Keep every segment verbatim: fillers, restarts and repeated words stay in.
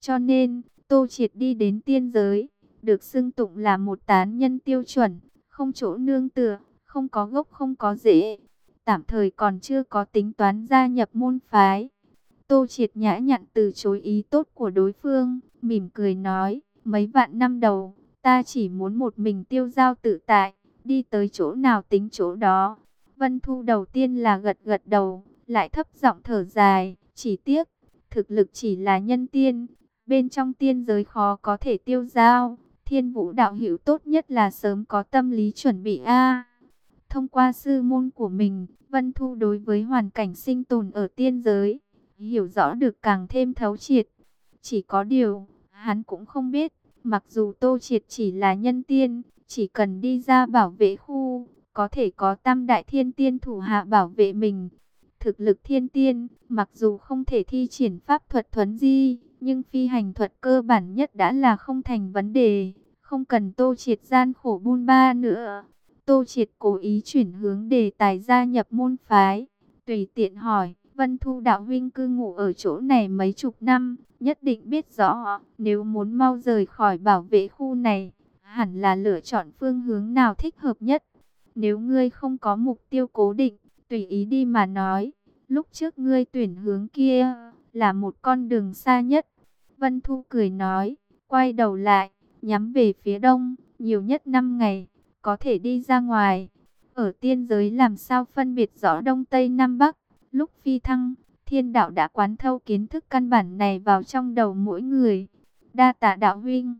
Cho nên, Tô Triệt đi đến tiên giới, được xưng tụng là một tán nhân tiêu chuẩn, không chỗ nương tựa, không có gốc không có rễ. Tạm thời còn chưa có tính toán gia nhập môn phái. Tô Triệt nhã nhặn từ chối ý tốt của đối phương, mỉm cười nói, mấy vạn năm đầu, ta chỉ muốn một mình tiêu dao tự tại, đi tới chỗ nào tính chỗ đó. Vân Thu đầu tiên là gật gật đầu, lại thấp giọng thở dài, chỉ tiếc, thực lực chỉ là nhân tiên, bên trong tiên giới khó có thể tiêu dao. Thiên Vũ đạo hữu tốt nhất là sớm có tâm lý chuẩn bị a. Thông qua sư môn của mình, Vân Thu đối với hoàn cảnh sinh tồn ở tiên giới, hiểu rõ được càng thêm thấu triệt. Chỉ có điều, hắn cũng không biết, mặc dù Tô Triệt chỉ là nhân tiên, chỉ cần đi ra bảo vệ khu, có thể có tam đại thiên tiên thủ hạ bảo vệ mình. Thực lực thiên tiên, mặc dù không thể thi triển pháp thuật thuấn di, nhưng phi hành thuật cơ bản nhất đã là không thành vấn đề, không cần Tô Triệt gian khổ bôn ba nữa. Tô Triệt cố ý chuyển hướng đề tài gia nhập môn phái, tùy tiện hỏi, Vân Thu đạo huynh cư ngụ ở chỗ này mấy chục năm, nhất định biết rõ, nếu muốn mau rời khỏi bảo vệ khu này, hẳn là lựa chọn phương hướng nào thích hợp nhất. Nếu ngươi không có mục tiêu cố định, tùy ý đi mà nói, lúc trước ngươi tuyển hướng kia, là một con đường xa nhất. Vân Thu cười nói, quay đầu lại, nhắm về phía đông, nhiều nhất năm ngày, có thể đi ra ngoài. Ở tiên giới làm sao phân biệt rõ đông tây nam bắc, lúc phi thăng, thiên đạo đã quán thâu kiến thức căn bản này vào trong đầu mỗi người. Đa tạ đạo huynh.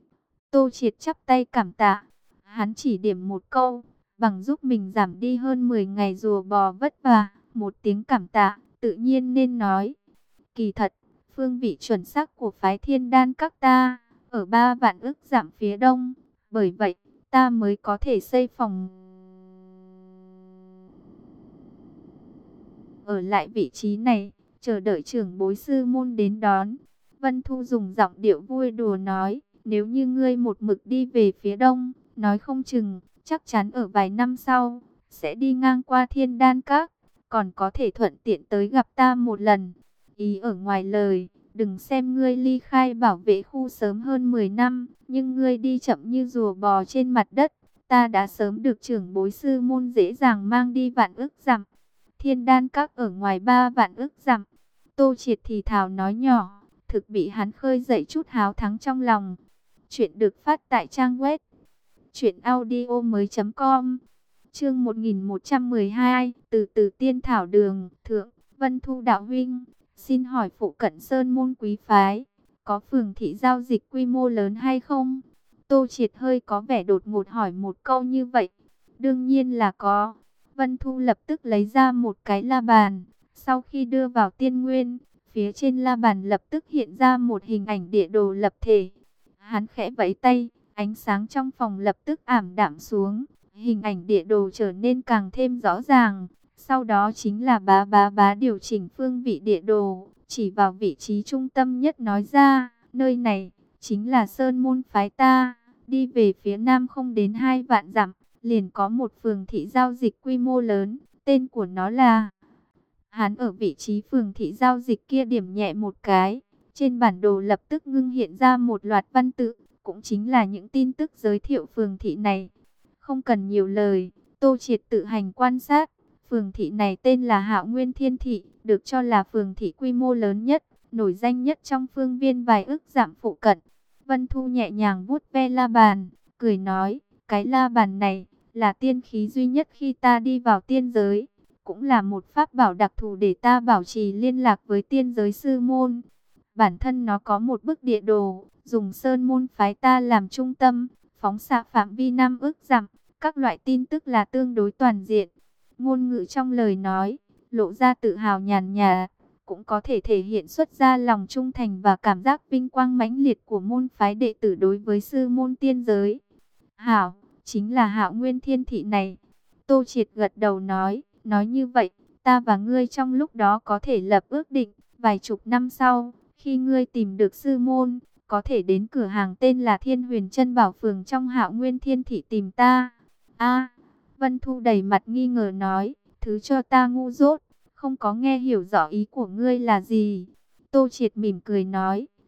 Tô Triệt chắp tay cảm tạ, hắn chỉ điểm một câu, bằng giúp mình giảm đi hơn mười ngày rùa bò vất vả, một tiếng cảm tạ, tự nhiên nên nói. Kỳ thật, phương vị chuẩn xác của phái Thiên Đan các ta, ở ba vạn ức dặm phía đông, bởi vậy, ta mới có thể xây phòng ở lại vị trí này, chờ đợi trưởng bối sư môn đến đón. Vân Thu dùng giọng điệu vui đùa nói, nếu như ngươi một mực đi về phía đông, nói không chừng, chắc chắn ở vài năm sau, sẽ đi ngang qua Thiên Đan Các, còn có thể thuận tiện tới gặp ta một lần. Ý ở ngoài lời, đừng xem ngươi ly khai bảo vệ khu sớm hơn mười năm, nhưng ngươi đi chậm như rùa bò trên mặt đất, ta đã sớm được trưởng bối sư môn dễ dàng mang đi vạn ức dặm. Thiên Đan Các ở ngoài ba vạn ức dặm. Tô Triệt thì thào nói nhỏ, thực bị hắn khơi dậy chút háo thắng trong lòng. Chuyện được phát tại trang web truyện audio mới chấm com. Chương một nghìn một trăm mười hai, từ từ tiên thảo đường, thượng, Vân Thu đạo huynh, xin hỏi phụ cận Sơn môn quý phái, có phường thị giao dịch quy mô lớn hay không? Tô Triệt hơi có vẻ đột ngột hỏi một câu như vậy. Đương nhiên là có. Vân Thu lập tức lấy ra một cái la bàn, sau khi đưa vào tiên nguyên, phía trên la bàn lập tức hiện ra một hình ảnh địa đồ lập thể. Hắn khẽ vẫy tay, ánh sáng trong phòng lập tức ảm đạm xuống, hình ảnh địa đồ trở nên càng thêm rõ ràng. Sau đó chính là bá bá bá điều chỉnh phương vị địa đồ, chỉ vào vị trí trung tâm nhất nói ra, nơi này chính là Sơn môn phái ta, đi về phía nam không đến hai vạn dặm, liền có một phường thị giao dịch quy mô lớn, tên của nó là... Hắn ở vị trí phường thị giao dịch kia điểm nhẹ một cái, trên bản đồ lập tức ngưng hiện ra một loạt văn tự, cũng chính là những tin tức giới thiệu phường thị này. Không cần nhiều lời, Tô Triệt tự hành quan sát, phường thị này tên là Hạo Nguyên Thiên Thị, được cho là phường thị quy mô lớn nhất, nổi danh nhất trong phương viên vài ức dặm phụ cận. Vân Thu nhẹ nhàng vuốt ve la bàn, cười nói, cái la bàn này là tiên khí duy nhất khi ta đi vào tiên giới, cũng là một pháp bảo đặc thù để ta bảo trì liên lạc với tiên giới sư môn. Bản thân nó có một bức địa đồ, dùng sơn môn phái ta làm trung tâm, phóng xạ phạm vi năm ức dặm, các loại tin tức là tương đối toàn diện. Ngôn ngữ trong lời nói, lộ ra tự hào nhàn nhạt, cũng có thể thể hiện xuất ra lòng trung thành và cảm giác vinh quang mãnh liệt của môn phái đệ tử đối với sư môn tiên giới. Hảo, chính là Hạo Nguyên Thiên Thị này. Tô Triệt gật đầu nói, nói như vậy, ta và ngươi trong lúc đó có thể lập ước định, vài chục năm sau, khi ngươi tìm được sư môn, có thể đến cửa hàng tên là Thiên Huyền Chân Bảo Phường trong Hạo Nguyên Thiên Thị tìm ta. A, Vân Thu đầy mặt nghi ngờ nói, thứ cho ta ngu dốt, không có nghe hiểu rõ ý của ngươi là gì. Tô Triệt mỉm cười nói,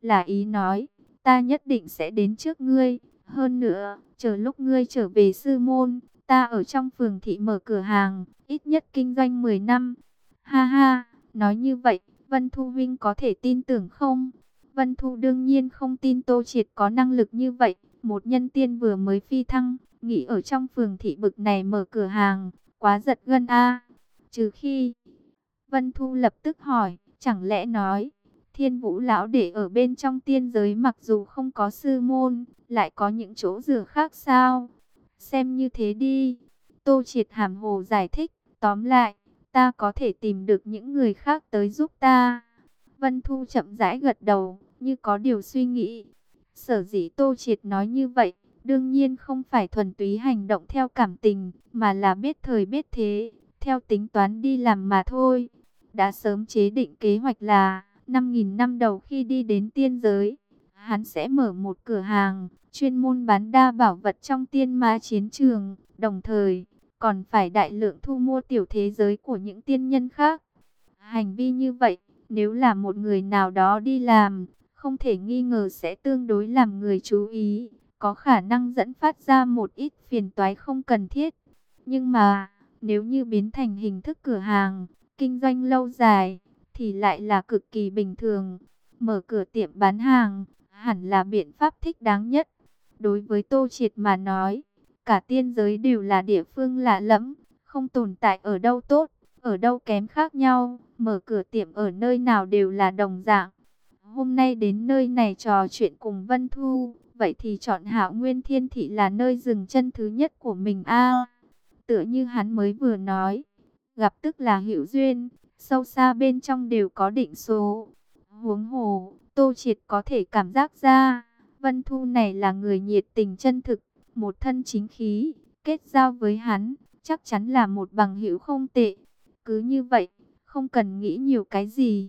là ý nói, ta nhất định sẽ đến trước ngươi. Hơn nữa, chờ lúc ngươi trở về sư môn, ta ở trong phường thị mở cửa hàng, ít nhất kinh doanh mười năm. Ha ha, nói như vậy, Vân Thu Vinh có thể tin tưởng không? Vân Thu đương nhiên không tin Tô Triệt có năng lực như vậy. Một nhân tiên vừa mới phi thăng, nghĩ ở trong phường thị bực này mở cửa hàng, quá giật gân a. Trừ khi... Vân Thu lập tức hỏi, chẳng lẽ nói, Thiên Vũ lão để ở bên trong tiên giới mặc dù không có sư môn, lại có những chỗ dựa khác sao? Xem như thế đi. Tô Triệt hàm hồ giải thích, tóm lại, ta có thể tìm được những người khác tới giúp ta. Vân Thu chậm rãi gật đầu, như có điều suy nghĩ. Sở dĩ Tô Triệt nói như vậy, đương nhiên không phải thuần túy hành động theo cảm tình, mà là biết thời biết thế, theo tính toán đi làm mà thôi. Đã sớm chế định kế hoạch là, năm nghìn năm đầu khi đi đến tiên giới, hắn sẽ mở một cửa hàng, chuyên môn bán đa bảo vật trong tiên ma chiến trường, đồng thời, còn phải đại lượng thu mua tiểu thế giới của những tiên nhân khác. Hành vi như vậy, nếu là một người nào đó đi làm, không thể nghi ngờ sẽ tương đối làm người chú ý, có khả năng dẫn phát ra một ít phiền toái không cần thiết. Nhưng mà, nếu như biến thành hình thức cửa hàng, kinh doanh lâu dài, thì lại là cực kỳ bình thường. Mở cửa tiệm bán hàng, hẳn là biện pháp thích đáng nhất. Đối với Tô Triệt mà nói, cả tiên giới đều là địa phương lạ lẫm, không tồn tại ở đâu tốt, ở đâu kém khác nhau. Mở cửa tiệm ở nơi nào đều là đồng dạng. Hôm nay đến nơi này trò chuyện cùng Vân Thu, vậy thì chọn Hạo Nguyên Thiên Thị là nơi dừng chân thứ nhất của mình a. Tựa như hắn mới vừa nói, gặp tức là hữu duyên, sâu xa bên trong đều có định số. Huống hồ, Tô Triệt có thể cảm giác ra, Vân Thu này là người nhiệt tình chân thực, một thân chính khí, kết giao với hắn, chắc chắn là một bằng hữu không tệ. Cứ như vậy, không cần nghĩ nhiều cái gì.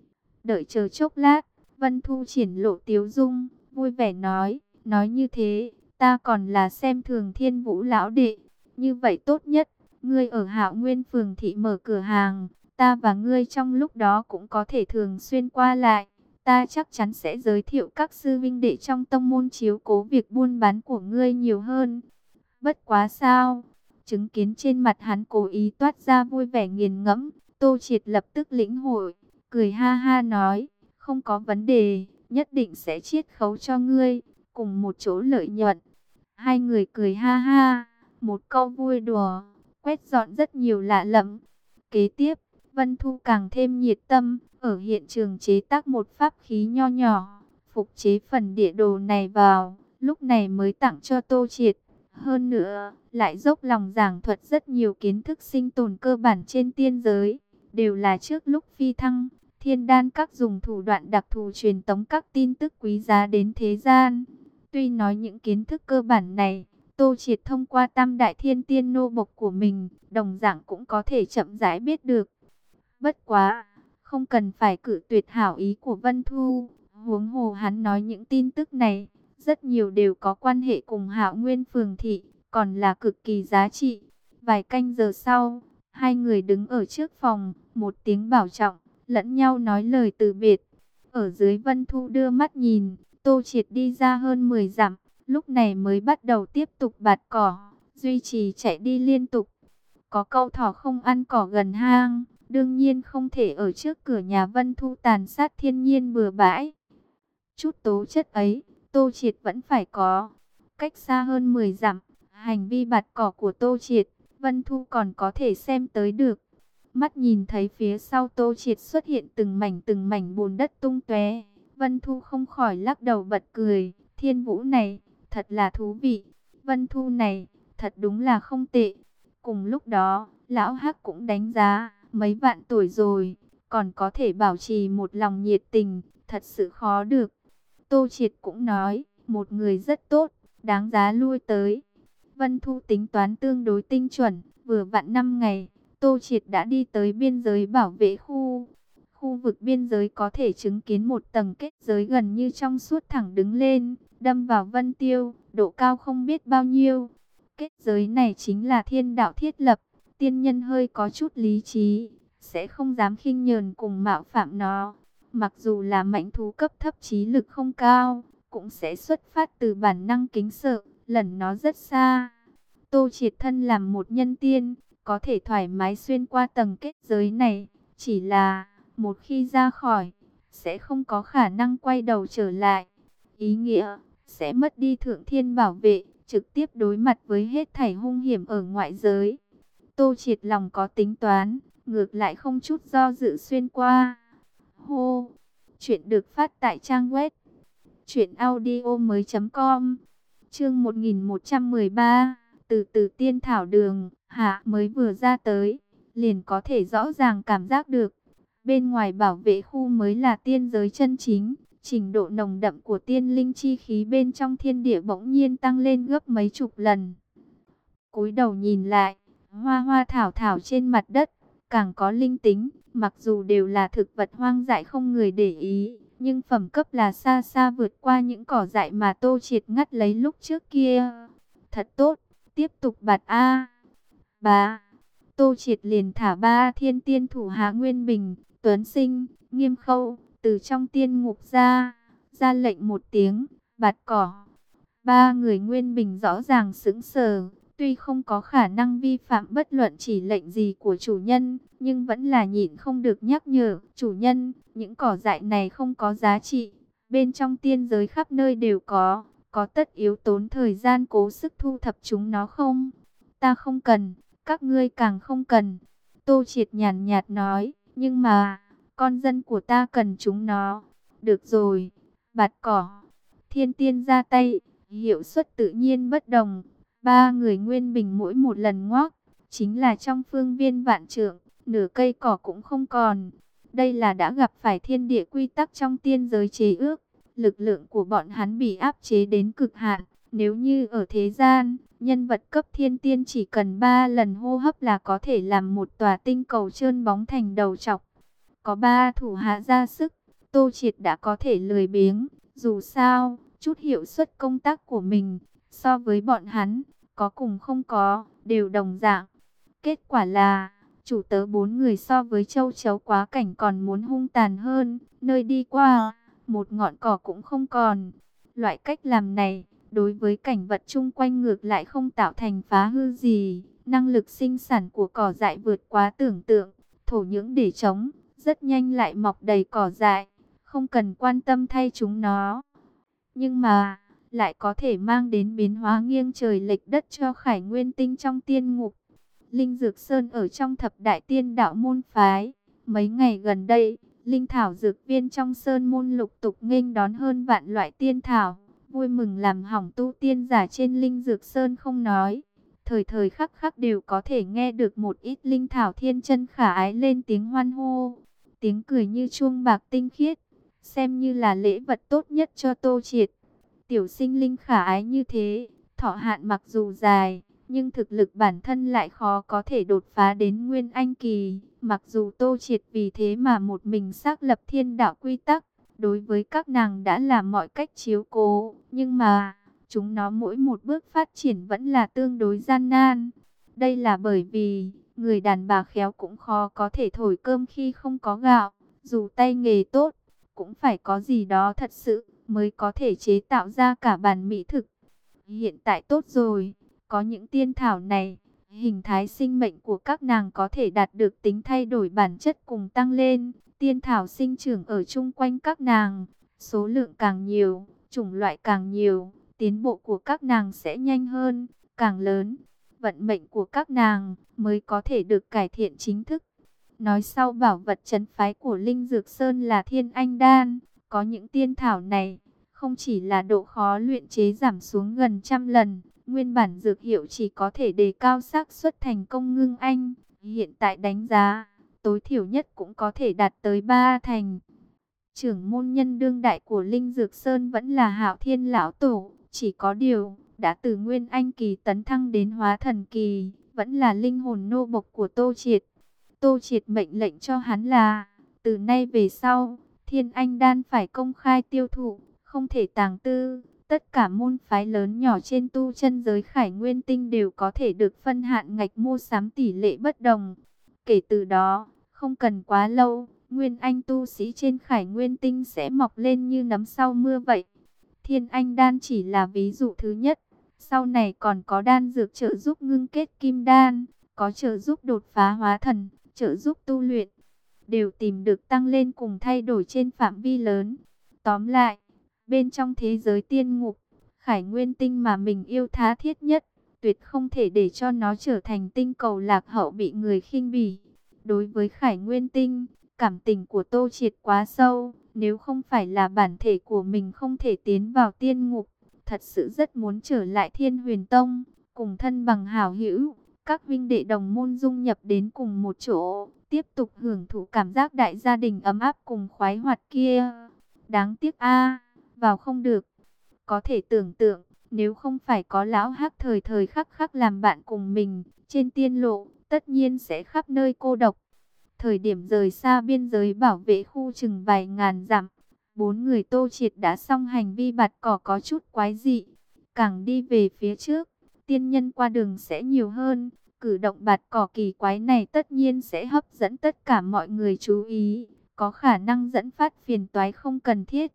Đợi chờ chốc lát, Vân Thu triển lộ tiếu dung, vui vẻ nói, nói như thế, ta còn là xem thường Thiên Vũ lão đệ. Như vậy tốt nhất, ngươi ở Hạo Nguyên phường thị mở cửa hàng, ta và ngươi trong lúc đó cũng có thể thường xuyên qua lại. Ta chắc chắn sẽ giới thiệu các sư vinh đệ trong tông môn chiếu cố việc buôn bán của ngươi nhiều hơn. Bất quá sao? Chứng kiến trên mặt hắn cố ý toát ra vui vẻ nghiền ngẫm, Tô Triệt lập tức lĩnh hội, cười ha ha nói, không có vấn đề, nhất định sẽ chiết khấu cho ngươi, cùng một chỗ lợi nhuận. Hai người cười ha ha, một câu vui đùa, quét dọn rất nhiều lạ lẫm. Kế tiếp, Vân Thu càng thêm nhiệt tâm, ở hiện trường chế tác một pháp khí nho nhỏ, phục chế phần địa đồ này vào, lúc này mới tặng cho Tô Triệt. Hơn nữa, lại dốc lòng giảng thuật rất nhiều kiến thức sinh tồn cơ bản trên tiên giới, đều là trước lúc phi thăng, Thiên Đan Các dùng thủ đoạn đặc thù truyền tống các tin tức quý giá đến thế gian. Tuy nói những kiến thức cơ bản này, Tô Triệt thông qua tam đại thiên tiên nô bộc của mình, đồng dạng cũng có thể chậm rãi biết được. Bất quá, không cần phải cự tuyệt hảo ý của Vân Thu, huống hồ hắn nói những tin tức này, rất nhiều đều có quan hệ cùng Hạo Nguyên phường thị, còn là cực kỳ giá trị. Vài canh giờ sau, hai người đứng ở trước phòng, một tiếng bảo trọng, lẫn nhau nói lời từ biệt. Ở dưới Vân Thu đưa mắt nhìn, Tô Triệt đi ra hơn mười dặm, lúc này mới bắt đầu tiếp tục bạt cỏ, duy trì chạy đi liên tục. Có câu thỏ không ăn cỏ gần hang, đương nhiên không thể ở trước cửa nhà Vân Thu tàn sát thiên nhiên bừa bãi. Chút tố chất ấy, Tô Triệt vẫn phải có. Cách xa hơn mười dặm, hành vi bạt cỏ của Tô Triệt, Vân Thu còn có thể xem tới được. Mắt nhìn thấy phía sau Tô Triệt xuất hiện từng mảnh từng mảnh bùn đất tung tóe, Vân Thu không khỏi lắc đầu bật cười. Thiên Vũ này, thật là thú vị. Vân Thu này, thật đúng là không tệ. Cùng lúc đó, Lão Hắc cũng đánh giá, mấy vạn tuổi rồi, còn có thể bảo trì một lòng nhiệt tình, thật sự khó được. Tô Triệt cũng nói, một người rất tốt, đáng giá lui tới. Vân Thu tính toán tương đối tinh chuẩn, vừa vặn năm ngày, Tô Triệt đã đi tới biên giới bảo vệ khu. Khu vực biên giới có thể chứng kiến một tầng kết giới gần như trong suốt thẳng đứng lên, đâm vào Vân Tiêu, độ cao không biết bao nhiêu. Kết giới này chính là thiên đạo thiết lập, tiên nhân hơi có chút lý trí, sẽ không dám khinh nhờn cùng mạo phạm nó. Mặc dù là mãnh thú cấp thấp trí lực không cao, cũng sẽ xuất phát từ bản năng kính sợ, lẩn nó rất xa. Tô Triệt thân làm một nhân tiên, có thể thoải mái xuyên qua tầng kết giới này, chỉ là một khi ra khỏi, sẽ không có khả năng quay đầu trở lại. Ý nghĩa, sẽ mất đi thượng thiên bảo vệ, trực tiếp đối mặt với hết thảy hung hiểm ở ngoại giới. Tô Triệt lòng có tính toán, ngược lại không chút do dự xuyên qua. Hô! Chuyện được phát tại trang web truyện audio mới chấm com. Chương một nghìn một trăm mười ba, từ từ tiên thảo đường, hạ mới vừa ra tới, liền có thể rõ ràng cảm giác được. Bên ngoài bảo vệ khu mới là tiên giới chân chính, trình độ nồng đậm của tiên linh chi khí bên trong thiên địa bỗng nhiên tăng lên gấp mấy chục lần. Cúi đầu nhìn lại, hoa hoa thảo thảo trên mặt đất, càng có linh tính, mặc dù đều là thực vật hoang dại không người để ý, nhưng phẩm cấp là xa xa vượt qua những cỏ dại mà Tô Triệt ngắt lấy lúc trước kia. Thật tốt, tiếp tục bạt A. Ba. Tô Triệt liền thả ba thiên tiên thủ hạ Nguyên Bình, Tuấn Sinh, Nghiêm Khâu, từ trong tiên ngục ra, ra lệnh một tiếng, bạt cỏ. Ba người Nguyên Bình rõ ràng sững sờ, tuy không có khả năng vi phạm bất luận chỉ lệnh gì của chủ nhân, nhưng vẫn là nhịn không được nhắc nhở, chủ nhân, những cỏ dại này không có giá trị, bên trong tiên giới khắp nơi đều có, có tất yếu tốn thời gian cố sức thu thập chúng nó không? Ta không cần, các ngươi càng không cần. Tô Triệt nhàn nhạt nói, nhưng mà, con dân của ta cần chúng nó. Được rồi, bạt cỏ. Thiên tiên ra tay, hiệu suất tự nhiên bất đồng. Ba người Nguyên Bình mỗi một lần ngoác, chính là trong phương viên vạn trượng, nửa cây cỏ cũng không còn. Đây là đã gặp phải thiên địa quy tắc trong tiên giới chế ước. Lực lượng của bọn hắn bị áp chế đến cực hạn. Nếu như ở thế gian, nhân vật cấp thiên tiên chỉ cần ba lần hô hấp là có thể làm một tòa tinh cầu trơn bóng thành đầu trọc. Có ba thủ hạ ra sức, Tô Triệt đã có thể lười biếng. Dù sao, chút hiệu suất công tác của mình, so với bọn hắn, có cùng không có, đều đồng dạng. Kết quả là, chủ tớ bốn người so với châu chấu quá cảnh còn muốn hung tàn hơn, nơi đi qua, một ngọn cỏ cũng không còn. Loại cách làm này, đối với cảnh vật chung quanh ngược lại không tạo thành phá hư gì. Năng lực sinh sản của cỏ dại vượt quá tưởng tượng, thổ nhưỡng để trống, rất nhanh lại mọc đầy cỏ dại, không cần quan tâm thay chúng nó. Nhưng mà, lại có thể mang đến biến hóa nghiêng trời lệch đất cho Khải Nguyên Tinh trong tiên ngục. Linh Dược Sơn ở trong thập đại tiên đạo môn phái. Mấy ngày gần đây, linh thảo dược viên trong sơn môn lục tục nghênh đón hơn vạn loại tiên thảo. Vui mừng làm hỏng tu tiên giả trên Linh Dược Sơn không nói. Thời thời khắc khắc đều có thể nghe được một ít linh thảo thiên chân khả ái lên tiếng hoan hô. Tiếng cười như chuông bạc tinh khiết, xem như là lễ vật tốt nhất cho Tô Triệt. Tiểu sinh linh khả ái như thế, thọ hạn mặc dù dài, nhưng thực lực bản thân lại khó có thể đột phá đến Nguyên Anh kỳ. Mặc dù Tô Triệt vì thế mà một mình xác lập thiên đạo quy tắc, đối với các nàng đã làm mọi cách chiếu cố, nhưng mà chúng nó mỗi một bước phát triển vẫn là tương đối gian nan. Đây là bởi vì người đàn bà khéo cũng khó có thể thổi cơm khi không có gạo, dù tay nghề tốt, cũng phải có gì đó thật sự mới có thể chế tạo ra cả bản mỹ thực. Hiện tại tốt rồi, có những tiên thảo này, hình thái sinh mệnh của các nàng có thể đạt được tính thay đổi bản chất cùng tăng lên. Tiên thảo sinh trưởng ở chung quanh các nàng, số lượng càng nhiều, chủng loại càng nhiều, tiến bộ của các nàng sẽ nhanh hơn, càng lớn. Vận mệnh của các nàng mới có thể được cải thiện chính thức. Nói sau bảo vật trấn phái của Linh Dược Sơn là Thiên Anh Đan. Có những tiên thảo này, không chỉ là độ khó luyện chế giảm xuống gần trăm lần, nguyên bản dược hiệu chỉ có thể đề cao xác suất thành công ngưng anh. Hiện tại đánh giá, tối thiểu nhất cũng có thể đạt tới ba thành. Trưởng môn nhân đương đại của Linh Dược Sơn vẫn là Hạo Thiên Lão Tổ, chỉ có điều, đã từ Nguyên Anh kỳ tấn thăng đến Hóa Thần kỳ, vẫn là linh hồn nô bộc của Tô Triệt. Tô Triệt mệnh lệnh cho hắn là, từ nay về sau, Thiên Anh Đan phải công khai tiêu thụ, không thể tàng tư. Tất cả môn phái lớn nhỏ trên tu chân giới Khải Nguyên Tinh đều có thể được phân hạn ngạch mua sắm tỷ lệ bất đồng. Kể từ đó, không cần quá lâu, Nguyên anh tu sĩ trên Khải Nguyên Tinh sẽ mọc lên như nấm sau mưa vậy. Thiên Anh Đan chỉ là ví dụ thứ nhất. Sau này còn có đan dược trợ giúp ngưng kết kim đan, có trợ giúp đột phá hóa thần, trợ giúp tu luyện, đều tìm được tăng lên cùng thay đổi trên phạm vi lớn. Tóm lại, bên trong thế giới tiên ngục, Khải Nguyên Tinh mà mình yêu tha thiết nhất, tuyệt không thể để cho nó trở thành tinh cầu lạc hậu bị người khinh bỉ. Đối với Khải Nguyên Tinh, cảm tình của Tô Triệt quá sâu, nếu không phải là bản thể của mình không thể tiến vào tiên ngục, thật sự rất muốn trở lại Thiên Huyền Tông, cùng thân bằng hảo hữu, các huynh đệ đồng môn dung nhập đến cùng một chỗ, tiếp tục hưởng thụ cảm giác đại gia đình ấm áp cùng khoái hoạt kia. Đáng tiếc a, vào không được. Có thể tưởng tượng, nếu không phải có lão hắc thời thời khắc khắc làm bạn cùng mình, trên tiên lộ, tất nhiên sẽ khắp nơi cô độc. Thời điểm rời xa biên giới bảo vệ khu chừng vài ngàn dặm, bốn người Tô Triệt đã xong hành vi bạt cỏ có chút quái dị. Càng đi về phía trước, tiên nhân qua đường sẽ nhiều hơn. Cử động bạt cỏ kỳ quái này tất nhiên sẽ hấp dẫn tất cả mọi người chú ý, có khả năng dẫn phát phiền toái không cần thiết.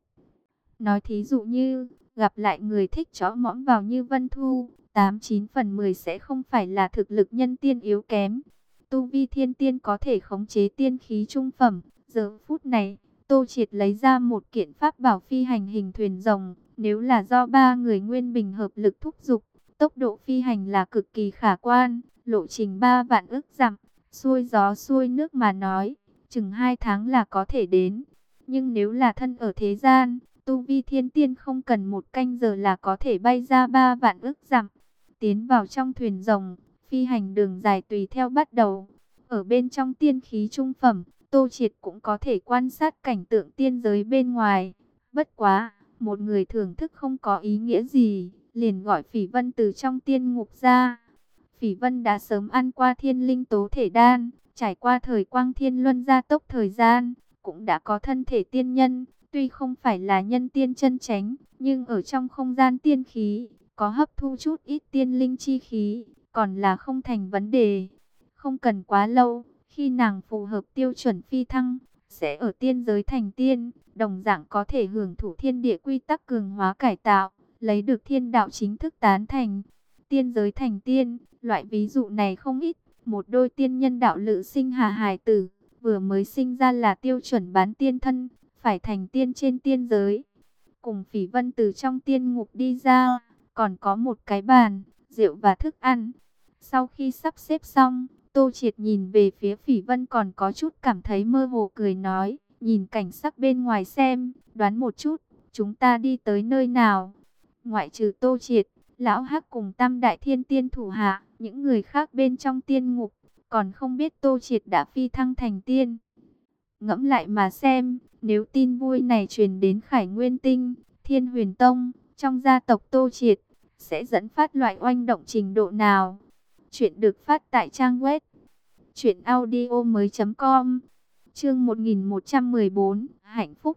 Nói thí dụ như, gặp lại người thích chó mõm vào như Vân Thu, tám chín phần mười sẽ không phải là thực lực nhân tiên yếu kém. Tu vi thiên tiên có thể khống chế tiên khí trung phẩm. Giờ phút này, Tô Triệt lấy ra một kiện pháp bảo phi hành hình thuyền rồng. Nếu là do ba người nguyên bình hợp lực thúc giục, tốc độ phi hành là cực kỳ khả quan. Lộ trình ba vạn ức dặm, xuôi gió xuôi nước mà nói, chừng hai tháng là có thể đến. Nhưng nếu là thân ở thế gian, tu vi thiên tiên không cần một canh giờ là có thể bay ra ba vạn ức dặm. Tiến vào trong thuyền rồng, phi hành đường dài tùy theo bắt đầu. Ở bên trong tiên khí trung phẩm, Tô Triệt cũng có thể quan sát cảnh tượng tiên giới bên ngoài. Bất quá, một người thưởng thức không có ý nghĩa gì, liền gọi Phỉ Vân từ trong tiên ngục ra. Phỉ Vân đã sớm ăn qua thiên linh tố thể đan, trải qua thời quang thiên luân gia tốc thời gian, cũng đã có thân thể tiên nhân. Tuy không phải là nhân tiên chân chánh, nhưng ở trong không gian tiên khí, có hấp thu chút ít tiên linh chi khí, còn là không thành vấn đề. Không cần quá lâu, khi nàng phù hợp tiêu chuẩn phi thăng, sẽ ở tiên giới thành tiên, đồng dạng có thể hưởng thụ thiên địa quy tắc cường hóa cải tạo, lấy được thiên đạo chính thức tán thành. Tiên giới thành tiên, loại ví dụ này không ít. Một đôi tiên nhân đạo lữ sinh hà hài tử, vừa mới sinh ra là tiêu chuẩn bán tiên thân, phải thành tiên trên tiên giới. Cùng Phỉ Vân từ trong tiên ngục đi ra, còn có một cái bàn, rượu và thức ăn. Sau khi sắp xếp xong, Tô Triệt nhìn về phía Phỉ Vân còn có chút cảm thấy mơ hồ, cười nói, nhìn cảnh sắc bên ngoài xem, đoán một chút, chúng ta đi tới nơi nào. Ngoại trừ Tô Triệt, Lão Hắc cùng Tam Đại Thiên Tiên thủ hạ, những người khác bên trong tiên ngục, còn không biết Tô Triệt đã phi thăng thành tiên. Ngẫm lại mà xem, nếu tin vui này truyền đến Khải Nguyên Tinh, Thiên Huyền Tông, trong gia tộc Tô Triệt, sẽ dẫn phát loại oanh động trình độ nào? Chuyện được phát tại trang web truyện audio mới chấm com. Chương một nghìn một trăm mười bốn, hạnh phúc.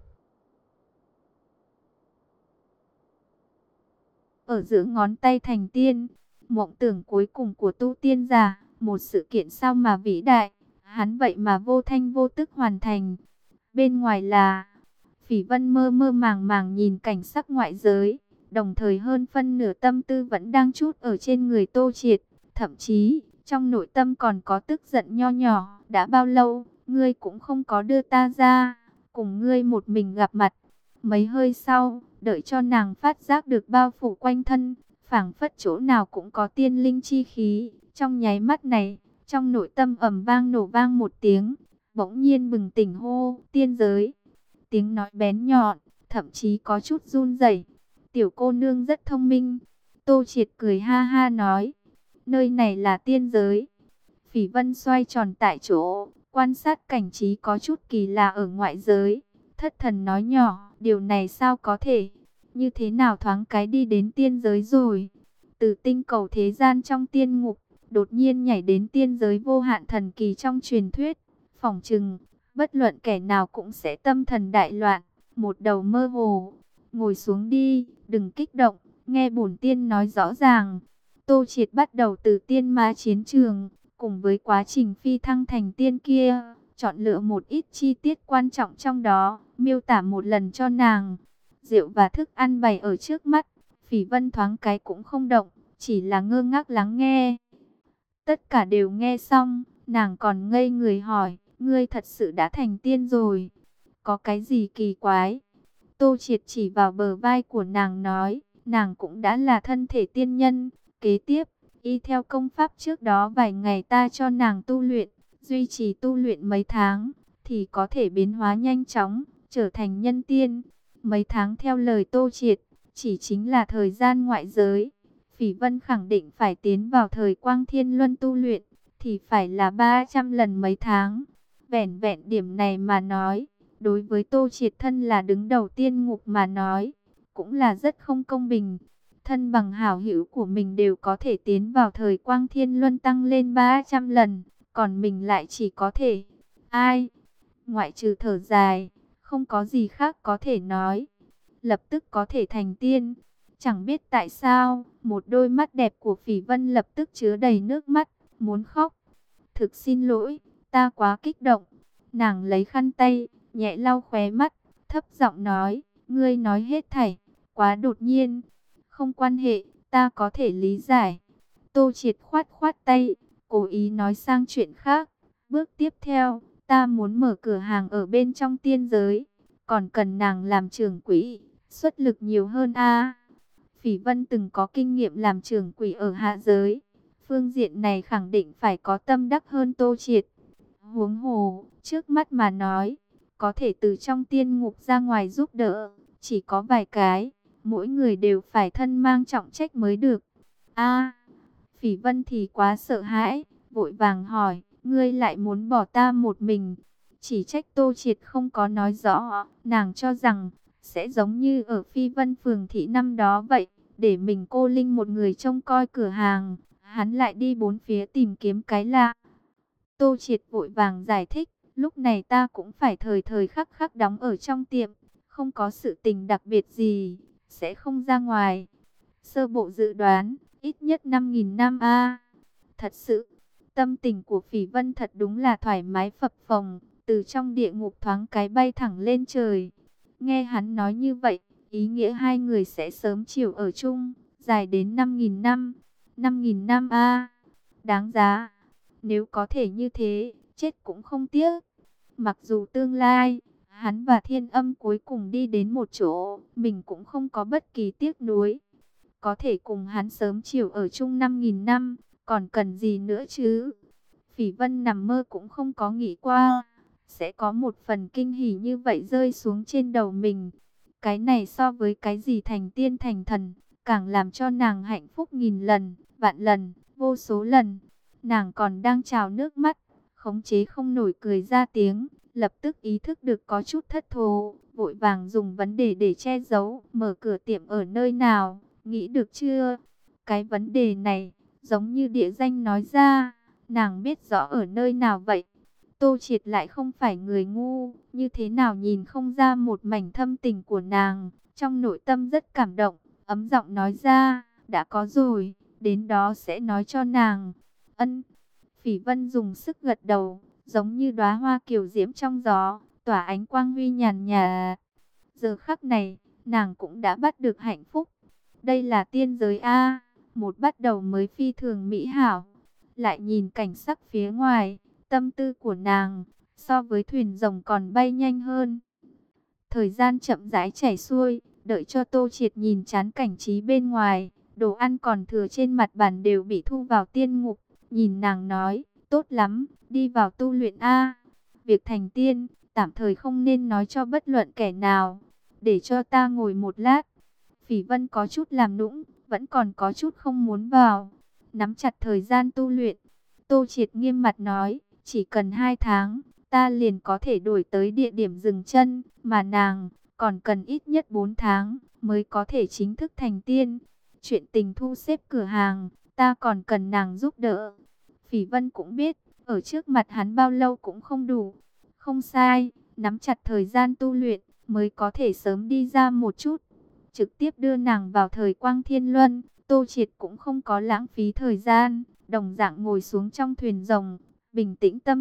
Ở giữa ngón tay thành tiên, mộng tưởng cuối cùng của tu tiên giả, một sự kiện sao mà vĩ đại, hắn vậy mà vô thanh vô tức hoàn thành. Bên ngoài là, Phỉ Vân mơ mơ màng màng nhìn cảnh sắc ngoại giới, đồng thời hơn phân nửa tâm tư vẫn đang trút ở trên người Tô Triệt, thậm chí, trong nội tâm còn có tức giận nho nhỏ, đã bao lâu, ngươi cũng không có đưa ta ra, cùng ngươi một mình gặp mặt. Mấy hơi sau, đợi cho nàng phát giác được bao phủ quanh thân, phảng phất chỗ nào cũng có tiên linh chi khí. Trong nháy mắt này, trong nội tâm ầm vang nổ vang một tiếng, bỗng nhiên bừng tỉnh hô, tiên giới. Tiếng nói bén nhọn, thậm chí có chút run rẩy. Tiểu cô nương rất thông minh. Tô Triệt cười ha ha nói, nơi này là tiên giới. Phỉ Vân xoay tròn tại chỗ, quan sát cảnh trí có chút kỳ lạ ở ngoại giới. Thất thần nói nhỏ, điều này sao có thể? Như thế nào thoáng cái đi đến tiên giới rồi? Từ tinh cầu thế gian trong tiên ngục, đột nhiên nhảy đến tiên giới vô hạn thần kỳ trong truyền thuyết. Phỏng chừng, bất luận kẻ nào cũng sẽ tâm thần đại loạn, một đầu mơ hồ. Ngồi xuống đi, đừng kích động, nghe bổn tiên nói rõ ràng. Tô Triệt bắt đầu từ tiên ma chiến trường, cùng với quá trình phi thăng thành tiên kia, chọn lựa một ít chi tiết quan trọng trong đó, miêu tả một lần cho nàng. Rượu và thức ăn bày ở trước mắt, Phỉ Vân thoáng cái cũng không động, chỉ là ngơ ngác lắng nghe. Tất cả đều nghe xong, nàng còn ngây người hỏi, ngươi thật sự đã thành tiên rồi, có cái gì kỳ quái? Tô Triệt chỉ vào bờ vai của nàng nói, nàng cũng đã là thân thể tiên nhân. Kế tiếp, y theo công pháp trước đó vài ngày ta cho nàng tu luyện, duy trì tu luyện mấy tháng, thì có thể biến hóa nhanh chóng, trở thành nhân tiên. Mấy tháng theo lời Tô Triệt, chỉ chính là thời gian ngoại giới. Phỉ Vân khẳng định phải tiến vào thời quang thiên luân tu luyện, thì phải là ba trăm lần mấy tháng. Vẻn vẹn điểm này mà nói, đối với Tô Triệt thân là đứng đầu tiên ngục mà nói, cũng là rất không công bình. Thân bằng hảo hữu của mình đều có thể tiến vào thời quang thiên luân tăng lên ba trăm lần, còn mình lại chỉ có thể, ai? Ngoại trừ thở dài, không có gì khác có thể nói. Lập tức có thể thành tiên. Chẳng biết tại sao, một đôi mắt đẹp của Phỉ Vân lập tức chứa đầy nước mắt, muốn khóc. Thực xin lỗi, ta quá kích động. Nàng lấy khăn tay, nhẹ lau khóe mắt, thấp giọng nói, ngươi nói hết thảy, quá đột nhiên. Không quan hệ, ta có thể lý giải. Tô Triệt khoát khoát tay, cố ý nói sang chuyện khác. Bước tiếp theo, ta muốn mở cửa hàng ở bên trong tiên giới, còn cần nàng làm trưởng quỹ, xuất lực nhiều hơn a. Phỉ Vân từng có kinh nghiệm làm trưởng quỹ ở hạ giới, phương diện này khẳng định phải có tâm đắc hơn Tô Triệt. Huống hồ, trước mắt mà nói, có thể từ trong tiên ngục ra ngoài giúp đỡ, chỉ có vài cái, mỗi người đều phải thân mang trọng trách mới được. A, Phỉ Vân thì quá sợ hãi, vội vàng hỏi, ngươi lại muốn bỏ ta một mình? Chỉ trách Tô Triệt không có nói rõ, nàng cho rằng sẽ giống như ở Phi Vân Phường thị năm đó vậy, để mình cô Linh một người trông coi cửa hàng, hắn lại đi bốn phía tìm kiếm cái lạ. Tô Triệt vội vàng giải thích, lúc này ta cũng phải thời thời khắc khắc đóng ở trong tiệm, không có sự tình đặc biệt gì, sẽ không ra ngoài. Sơ bộ dự đoán, ít nhất năm nghìn năm a. Thật sự, tâm tình của Phỉ Vân thật đúng là thoải mái phập phồng, từ trong địa ngục thoáng cái bay thẳng lên trời. Nghe hắn nói như vậy, ý nghĩa hai người sẽ sớm chiều ở chung, dài đến năm nghìn năm. năm nghìn năm a, đáng giá. Nếu có thể như thế, chết cũng không tiếc. Mặc dù tương lai, hắn và Thiên Âm cuối cùng đi đến một chỗ, mình cũng không có bất kỳ tiếc nuối. Có thể cùng hắn sớm chiều ở chung năm nghìn năm, còn cần gì nữa chứ? Phỉ Vân nằm mơ cũng không có nghĩ qua, sẽ có một phần kinh hỉ như vậy rơi xuống trên đầu mình. Cái này so với cái gì thành tiên thành thần, càng làm cho nàng hạnh phúc nghìn lần, vạn lần, vô số lần. Nàng còn đang trào nước mắt, khống chế không nổi cười ra tiếng, lập tức ý thức được có chút thất thố, vội vàng dùng vấn đề để che giấu, mở cửa tiệm ở nơi nào, nghĩ được chưa? Cái vấn đề này, giống như địa danh nói ra, nàng biết rõ ở nơi nào vậy. Tô Triệt lại không phải người ngu, như thế nào nhìn không ra một mảnh thâm tình của nàng, trong nội tâm rất cảm động, ấm giọng nói ra, đã có rồi, đến đó sẽ nói cho nàng. Ân. Phỉ Vân dùng sức gật đầu, giống như đóa hoa kiều diễm trong gió, tỏa ánh quang huy nhàn nhạt. Giờ khắc này, nàng cũng đã bắt được hạnh phúc. Đây là tiên giới a, một bắt đầu mới phi thường mỹ hảo. Lại nhìn cảnh sắc phía ngoài, tâm tư của nàng so với thuyền rồng còn bay nhanh hơn. Thời gian chậm rãi chảy xuôi, đợi cho Tô Triệt nhìn chán cảnh trí bên ngoài, đồ ăn còn thừa trên mặt bàn đều bị thu vào tiên ngục. Nhìn nàng nói, tốt lắm, đi vào tu luyện a. Việc thành tiên, tạm thời không nên nói cho bất luận kẻ nào. Để cho ta ngồi một lát. Phỉ Vân có chút làm nũng, vẫn còn có chút không muốn vào. Nắm chặt thời gian tu luyện. Tô Triệt nghiêm mặt nói, chỉ cần hai tháng, ta liền có thể đổi tới địa điểm dừng chân, mà nàng còn cần ít nhất bốn tháng mới có thể chính thức thành tiên. Chuyện tình thu xếp cửa hàng, ta còn cần nàng giúp đỡ. Phỉ Vân cũng biết, ở trước mặt hắn bao lâu cũng không đủ. Không sai, nắm chặt thời gian tu luyện, mới có thể sớm đi ra một chút. Trực tiếp đưa nàng vào thời quang thiên luân, Tô Triệt cũng không có lãng phí thời gian, đồng dạng ngồi xuống trong thuyền rồng, bình tĩnh tâm thần,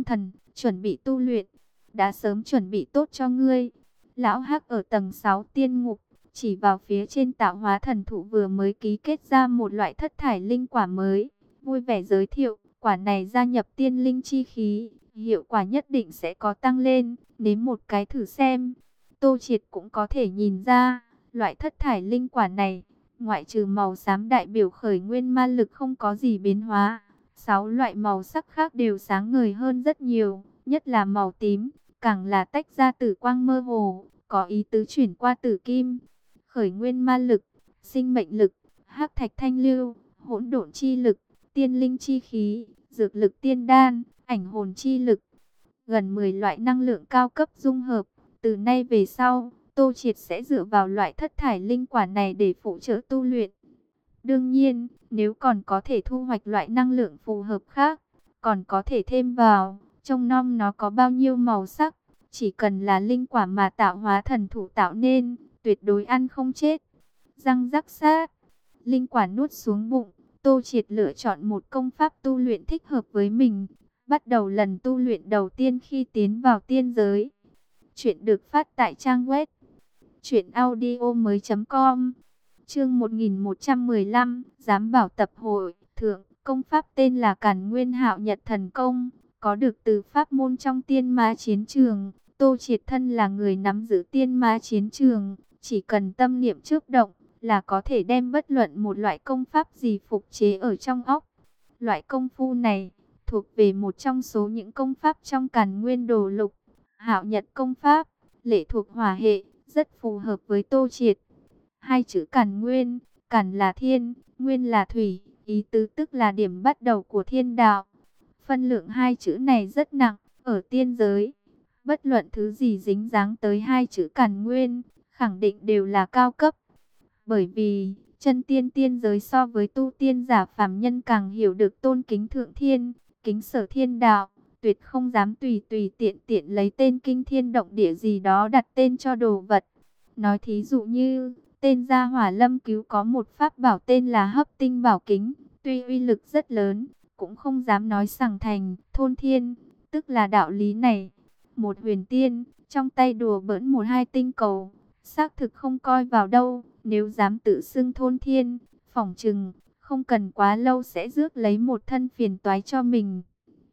chuẩn bị tu luyện, đã sớm chuẩn bị tốt cho ngươi. Lão Hắc ở tầng sáu tiên ngục, chỉ vào phía trên tạo hóa thần thụ vừa mới ký kết ra một loại thất thải linh quả mới, vui vẻ giới thiệu, quả này gia nhập tiên linh chi khí, hiệu quả nhất định sẽ có tăng lên, nếm một cái thử xem. Tô Triệt cũng có thể nhìn ra, loại thất thải linh quả này, ngoại trừ màu xám đại biểu khởi nguyên ma lực không có gì biến hóa, sáu loại màu sắc khác đều sáng ngời hơn rất nhiều, nhất là màu tím, càng là tách ra tử quang mơ hồ, có ý tứ chuyển qua tử kim. Khởi nguyên ma lực, sinh mệnh lực, hắc thạch thanh lưu, hỗn độn chi lực, tiên linh chi khí, dược lực tiên đan, ảnh hồn chi lực, gần mười loại năng lượng cao cấp dung hợp. Từ nay về sau, Tô Triệt sẽ dựa vào loại thất thải linh quả này để phụ trợ tu luyện. Đương nhiên, nếu còn có thể thu hoạch loại năng lượng phù hợp khác, còn có thể thêm vào. Trong nom nó có bao nhiêu màu sắc, chỉ cần là linh quả mà tạo hóa thần thụ tạo nên, tuyệt đối ăn không chết. Răng rắc sát, linh quả nuốt xuống bụng, Tô Triệt lựa chọn một công pháp tu luyện thích hợp với mình, bắt đầu lần tu luyện đầu tiên khi tiến vào tiên giới. Chuyện được phát tại trang web truyện audio mới chấm com. Chương một nghìn một trăm mười lăm, Giám bảo tập hội thượng, công pháp tên là Càn Nguyên Hạo Nhật Thần Công, có được từ pháp môn trong tiên ma chiến trường. Tô Triệt thân là người nắm giữ tiên ma chiến trường, chỉ cần tâm niệm chớp động là có thể đem bất luận một loại công pháp gì phục chế ở trong óc. Loại công phu này thuộc về một trong số những công pháp trong Càn Nguyên Đồ Lục. Hạo Nhật công pháp, lệ thuộc hỏa hệ, rất phù hợp với Tô Triệt. Hai chữ Càn Nguyên, Càn là thiên, Nguyên là thủy, ý tứ tức là điểm bắt đầu của thiên đạo. Phân lượng hai chữ này rất nặng, ở tiên giới, bất luận thứ gì dính dáng tới hai chữ Càn Nguyên, khẳng định đều là cao cấp. Bởi vì, chân tiên tiên giới so với tu tiên giả phàm nhân càng hiểu được tôn kính thượng thiên, kính sở thiên đạo, tuyệt không dám tùy tùy tiện tiện lấy tên kinh thiên động địa gì đó đặt tên cho đồ vật. Nói thí dụ như, tên gia Hỏa Lâm Cứu có một pháp bảo tên là Hấp Tinh Bảo Kính, tuy uy lực rất lớn, cũng không dám nói sằng thành, thôn thiên, tức là đạo lý này. Một huyền tiên, trong tay đùa bỡn một hai tinh cầu, xác thực không coi vào đâu, nếu dám tự xưng thôn thiên, phỏng chừng, không cần quá lâu sẽ rước lấy một thân phiền toái cho mình.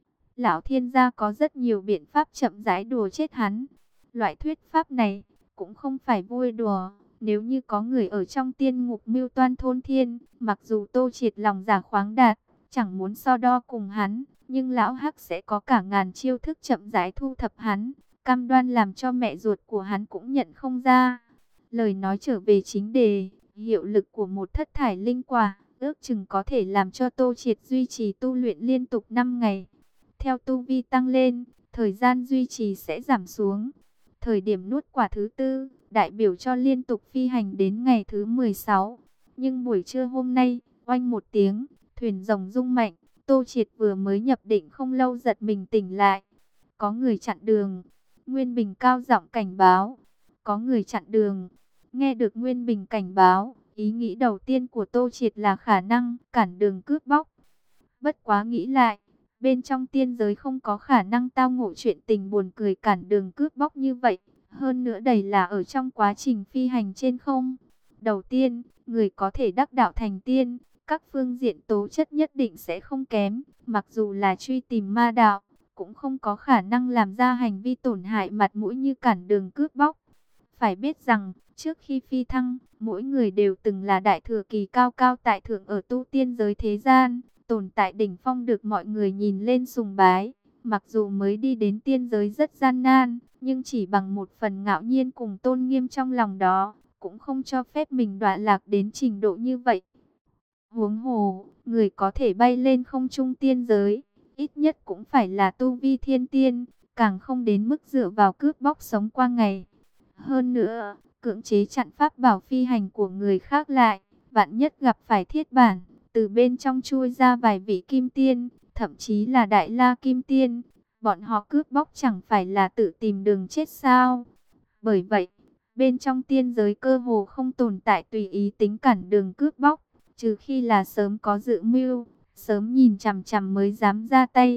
Lão thiên gia có rất nhiều biện pháp chậm rãi đùa chết hắn. Loại thuyết pháp này, cũng không phải vui đùa. Nếu như có người ở trong tiên ngục mưu toan thôn thiên, mặc dù Tô Triệt lòng giả khoáng đạt, chẳng muốn so đo cùng hắn, nhưng lão Hắc sẽ có cả ngàn chiêu thức chậm rãi thu thập hắn, cam đoan làm cho mẹ ruột của hắn cũng nhận không ra. Lời nói trở về chính đề, hiệu lực của một thất thải linh quả, ước chừng có thể làm cho Tô Triệt duy trì tu luyện liên tục năm ngày. Theo tu vi tăng lên, thời gian duy trì sẽ giảm xuống. Thời điểm nuốt quả thứ tư, đại biểu cho liên tục phi hành đến ngày thứ mười sáu. Nhưng buổi trưa hôm nay, oanh một tiếng, thuyền rồng rung mạnh, Tô Triệt vừa mới nhập định không lâu giật mình tỉnh lại. Có người chặn đường, Nguyên Bình cao giọng cảnh báo. Có người chặn đường, nghe được Nguyên Bình cảnh báo, ý nghĩ đầu tiên của Tô Triệt là khả năng cản đường cướp bóc. Bất quá nghĩ lại, bên trong tiên giới không có khả năng tao ngộ chuyện tình buồn cười cản đường cướp bóc như vậy. Hơn nữa đầy là ở trong quá trình phi hành trên không. Đầu tiên, người có thể đắc đạo thành tiên, các phương diện tố chất nhất định sẽ không kém. Mặc dù là truy tìm ma đạo, cũng không có khả năng làm ra hành vi tổn hại mặt mũi như cản đường cướp bóc. Phải biết rằng, trước khi phi thăng, mỗi người đều từng là đại thừa kỳ cao cao tại thượng ở tu tiên giới thế gian, tồn tại đỉnh phong được mọi người nhìn lên sùng bái. Mặc dù mới đi đến tiên giới rất gian nan, nhưng chỉ bằng một phần ngạo nhiên cùng tôn nghiêm trong lòng đó, cũng không cho phép mình đọa lạc đến trình độ như vậy. Huống hồ, người có thể bay lên không trung tiên giới, ít nhất cũng phải là tu vi thiên tiên, càng không đến mức dựa vào cướp bóc sống qua ngày. Hơn nữa, cưỡng chế chặn pháp bảo phi hành của người khác lại, vạn nhất gặp phải thiết bản, từ bên trong chui ra vài vị kim tiên, thậm chí là đại la kim tiên, bọn họ cướp bóc chẳng phải là tự tìm đường chết sao? Bởi vậy, bên trong tiên giới cơ hồ không tồn tại tùy ý tính cản đường cướp bóc, trừ khi là sớm có dự mưu, sớm nhìn chằm chằm mới dám ra tay.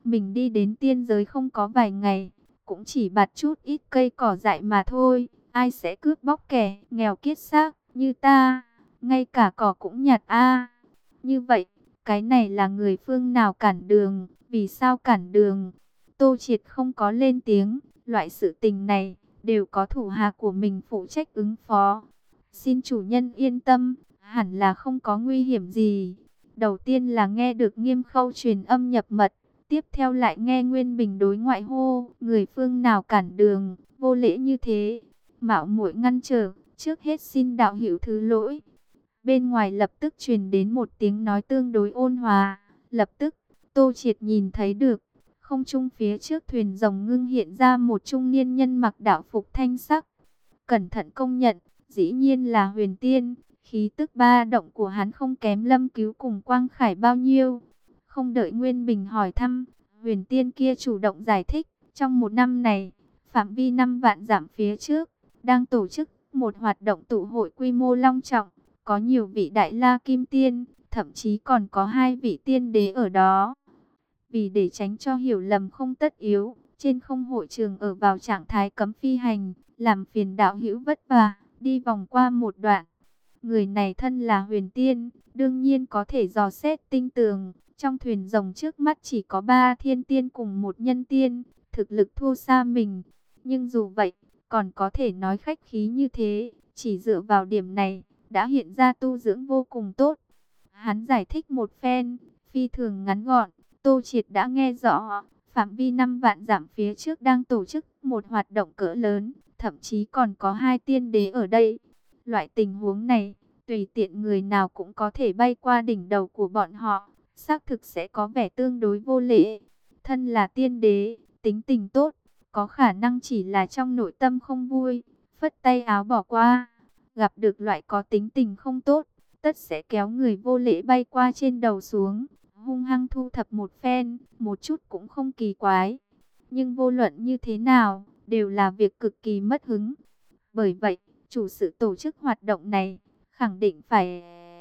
Mình đi đến tiên giới không có vài ngày, cũng chỉ bạt chút ít cây cỏ dại mà thôi. Ai sẽ cướp bóc kẻ nghèo kiết xác như ta, ngay cả cỏ cũng nhặt a. Như vậy, cái này là người phương nào cản đường, vì sao cản đường? Tô Triệt không có lên tiếng, loại sự tình này đều có thủ hạ của mình phụ trách ứng phó. Xin chủ nhân yên tâm, hẳn là không có nguy hiểm gì. Đầu tiên là nghe được Nghiêm Khâu truyền âm nhập mật, tiếp theo lại nghe Nguyên Bình đối ngoại hô, người phương nào cản đường, vô lễ như thế, mạo muội ngăn trở, trước hết xin đạo hữu thứ lỗi. Bên ngoài lập tức truyền đến một tiếng nói tương đối ôn hòa, lập tức Tô Triệt nhìn thấy được, không trung phía trước thuyền rồng ngưng hiện ra một trung niên nhân mặc đạo phục thanh sắc. Cẩn thận công nhận, dĩ nhiên là Huyền Tiên, khí tức ba động của hắn không kém Lâm Cứu cùng Quang Khải bao nhiêu. Không đợi Nguyên Bình hỏi thăm, Huyền Tiên kia chủ động giải thích, trong một năm này, phạm vi năm vạn dặm phía trước, đang tổ chức một hoạt động tụ hội quy mô long trọng, có nhiều vị đại la kim tiên, thậm chí còn có hai vị tiên đế ở đó. Vì để tránh cho hiểu lầm không tất yếu, trên không hội trường ở vào trạng thái cấm phi hành, làm phiền đạo hữu vất vả, đi vòng qua một đoạn. Người này thân là Huyền Tiên, đương nhiên có thể dò xét tinh tường. Trong thuyền rồng trước mắt chỉ có ba thiên tiên cùng một nhân tiên, thực lực thua xa mình. Nhưng dù vậy, còn có thể nói khách khí như thế, chỉ dựa vào điểm này, đã hiện ra tu dưỡng vô cùng tốt. Hắn giải thích một phen, phi thường ngắn gọn, Tô Triệt đã nghe rõ, phạm vi năm vạn dặm phía trước đang tổ chức một hoạt động cỡ lớn, thậm chí còn có hai tiên đế ở đây. Loại tình huống này, tùy tiện người nào cũng có thể bay qua đỉnh đầu của bọn họ, xác thực sẽ có vẻ tương đối vô lễ. Thân là tiên đế, tính tình tốt, có khả năng chỉ là trong nội tâm không vui, phất tay áo bỏ qua. Gặp được loại có tính tình không tốt, tất sẽ kéo người vô lễ bay qua trên đầu xuống, hung hăng thu thập một phen, một chút cũng không kỳ quái. Nhưng vô luận như thế nào, đều là việc cực kỳ mất hứng. Bởi vậy, chủ sự tổ chức hoạt động này, khẳng định phải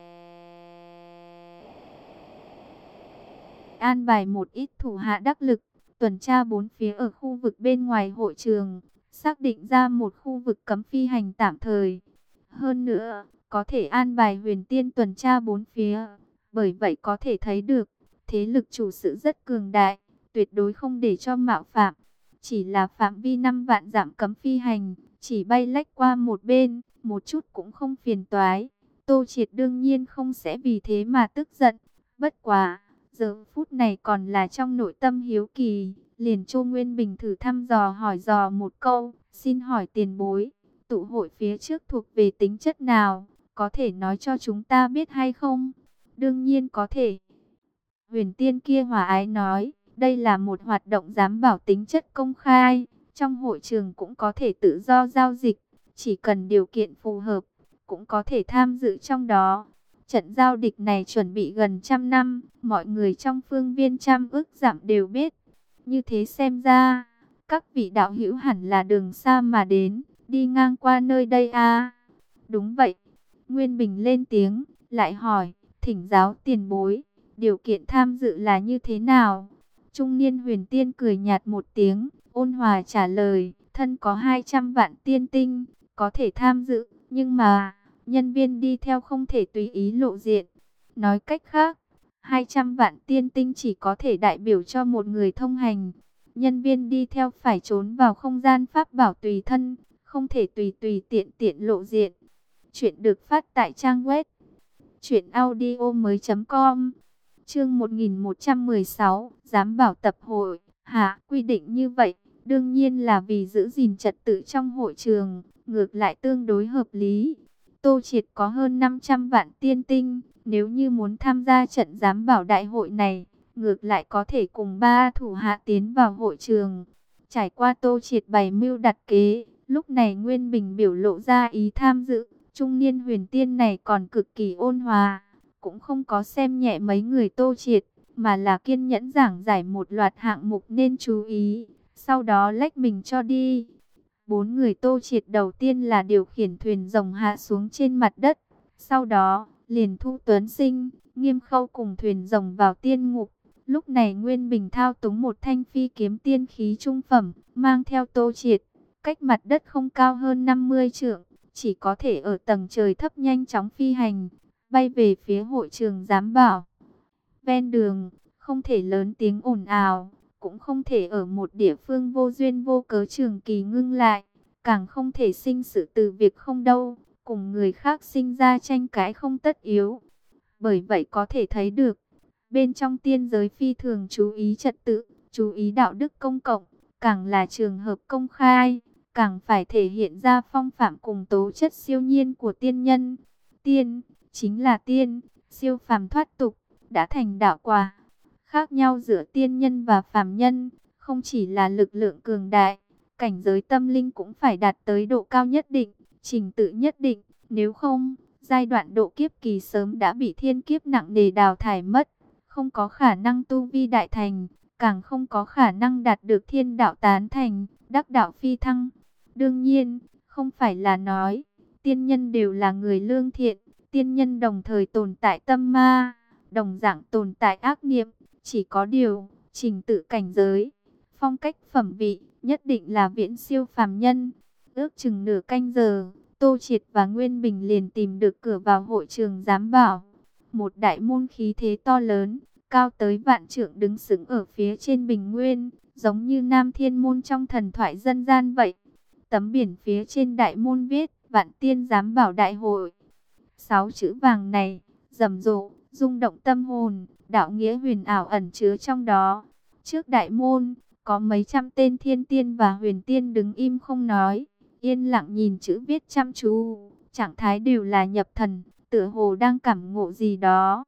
an bài một ít thủ hạ đắc lực, tuần tra bốn phía ở khu vực bên ngoài hội trường, xác định ra một khu vực cấm phi hành tạm thời. Hơn nữa, có thể an bài Huyền Tiên tuần tra bốn phía. Bởi vậy có thể thấy được, thế lực chủ sự rất cường đại, tuyệt đối không để cho mạo phạm. Chỉ là phạm vi năm vạn dặm cấm phi hành, chỉ bay lách qua một bên, một chút cũng không phiền toái. Tô Triệt đương nhiên không sẽ vì thế mà tức giận. Bất quá, giờ phút này còn là trong nội tâm hiếu kỳ, liền Châu Nguyên Bình thử thăm dò hỏi dò một câu, xin hỏi tiền bối, tụ hội phía trước thuộc về tính chất nào, có thể nói cho chúng ta biết hay không? Đương nhiên có thể. Huyền Tiên kia hòa ái nói, đây là một hoạt động đảm bảo tính chất công khai, trong hội trường cũng có thể tự do giao dịch, chỉ cần điều kiện phù hợp, cũng có thể tham dự trong đó. Trận giao dịch này chuẩn bị gần trăm năm, mọi người trong phương viên trăm ước dặm đều biết. Như thế xem ra, các vị đạo hữu hẳn là đường xa mà đến, đi ngang qua nơi đây à? Đúng vậy. Nguyên Bình lên tiếng, lại hỏi, thỉnh giáo tiền bối, điều kiện tham dự là như thế nào? Trung niên Huyền Tiên cười nhạt một tiếng, ôn hòa trả lời, thân có hai trăm vạn tiên tinh, có thể tham dự, nhưng mà nhân viên đi theo không thể tùy ý lộ diện. Nói cách khác, hai trăm vạn tiên tinh chỉ có thể đại biểu cho một người thông hành. Nhân viên đi theo phải trốn vào không gian pháp bảo tùy thân, không thể tùy tùy tiện tiện lộ diện. Chuyện được phát tại trang web truyện audio mới chấm com. Chương một nghìn một trăm mười sáu, giám bảo tập hội. Hạ, quy định như vậy, đương nhiên là vì giữ gìn trật tự trong hội trường, ngược lại tương đối hợp lý. Tô Triệt có hơn năm trăm vạn tiên tinh, nếu như muốn tham gia trận giám bảo đại hội này, ngược lại có thể cùng ba thủ hạ tiến vào hội trường. Trải qua Tô Triệt bày mưu đặt kế, lúc này Nguyên Bình biểu lộ ra ý tham dự, trung niên Huyền Tiên này còn cực kỳ ôn hòa, cũng không có xem nhẹ mấy người Tô Triệt, mà là kiên nhẫn giảng giải một loạt hạng mục nên chú ý, sau đó lách mình cho đi. Bốn người Tô Triệt đầu tiên là điều khiển thuyền rồng hạ xuống trên mặt đất, sau đó liền Thu Tuấn Sinh, Nghiêm Khâu cùng thuyền rồng vào tiên ngục, Lúc này Nguyên Bình thao túng một thanh phi kiếm tiên khí trung phẩm, mang theo Tô Triệt, cách mặt đất không cao hơn năm mươi trượng, chỉ có thể ở tầng trời thấp nhanh chóng phi hành, bay về phía hội trường giám bảo. Ven đường, không thể lớn tiếng ồn ào, cũng không thể ở một địa phương vô duyên vô cớ trường kỳ ngưng lại, càng không thể sinh sự từ việc không đâu, cùng người khác sinh ra tranh cãi không tất yếu. Bởi vậy có thể thấy được, bên trong tiên giới phi thường chú ý trật tự, chú ý đạo đức công cộng, càng là trường hợp công khai, càng phải thể hiện ra phong phạm cùng tố chất siêu nhiên của tiên nhân. Tiên, chính là tiên, siêu phàm thoát tục, đã thành đạo quả. Khác nhau giữa tiên nhân và phàm nhân, không chỉ là lực lượng cường đại, cảnh giới tâm linh cũng phải đạt tới độ cao nhất định, trình tự nhất định, nếu không, giai đoạn độ kiếp kỳ sớm đã bị thiên kiếp nặng nề đào thải mất, không có khả năng tu vi đại thành, càng không có khả năng đạt được thiên đạo tán thành, đắc đạo phi thăng. Đương nhiên, không phải là nói, tiên nhân đều là người lương thiện, tiên nhân đồng thời tồn tại tâm ma, đồng dạng tồn tại ác niệm, chỉ có điều, trình tự cảnh giới, phong cách phẩm vị, nhất định là viễn siêu phàm nhân. Ước chừng nửa canh giờ, Tô Triệt và Nguyên Bình liền tìm được cửa vào hội trường giám bảo. Một đại môn khí thế to lớn, cao tới vạn trượng đứng sững ở phía trên bình nguyên, giống như Nam Thiên Môn trong thần thoại dân gian vậy. Tấm biển phía trên đại môn viết, Vạn Tiên Giám Bảo Đại Hội. Sáu chữ vàng này, rầm rộ, rung động tâm hồn, đạo nghĩa huyền ảo ẩn chứa trong đó. Trước đại môn, có mấy trăm tên thiên tiên và huyền tiên đứng im không nói, yên lặng nhìn chữ viết chăm chú, trạng thái đều là nhập thần, tựa hồ đang cảm ngộ gì đó.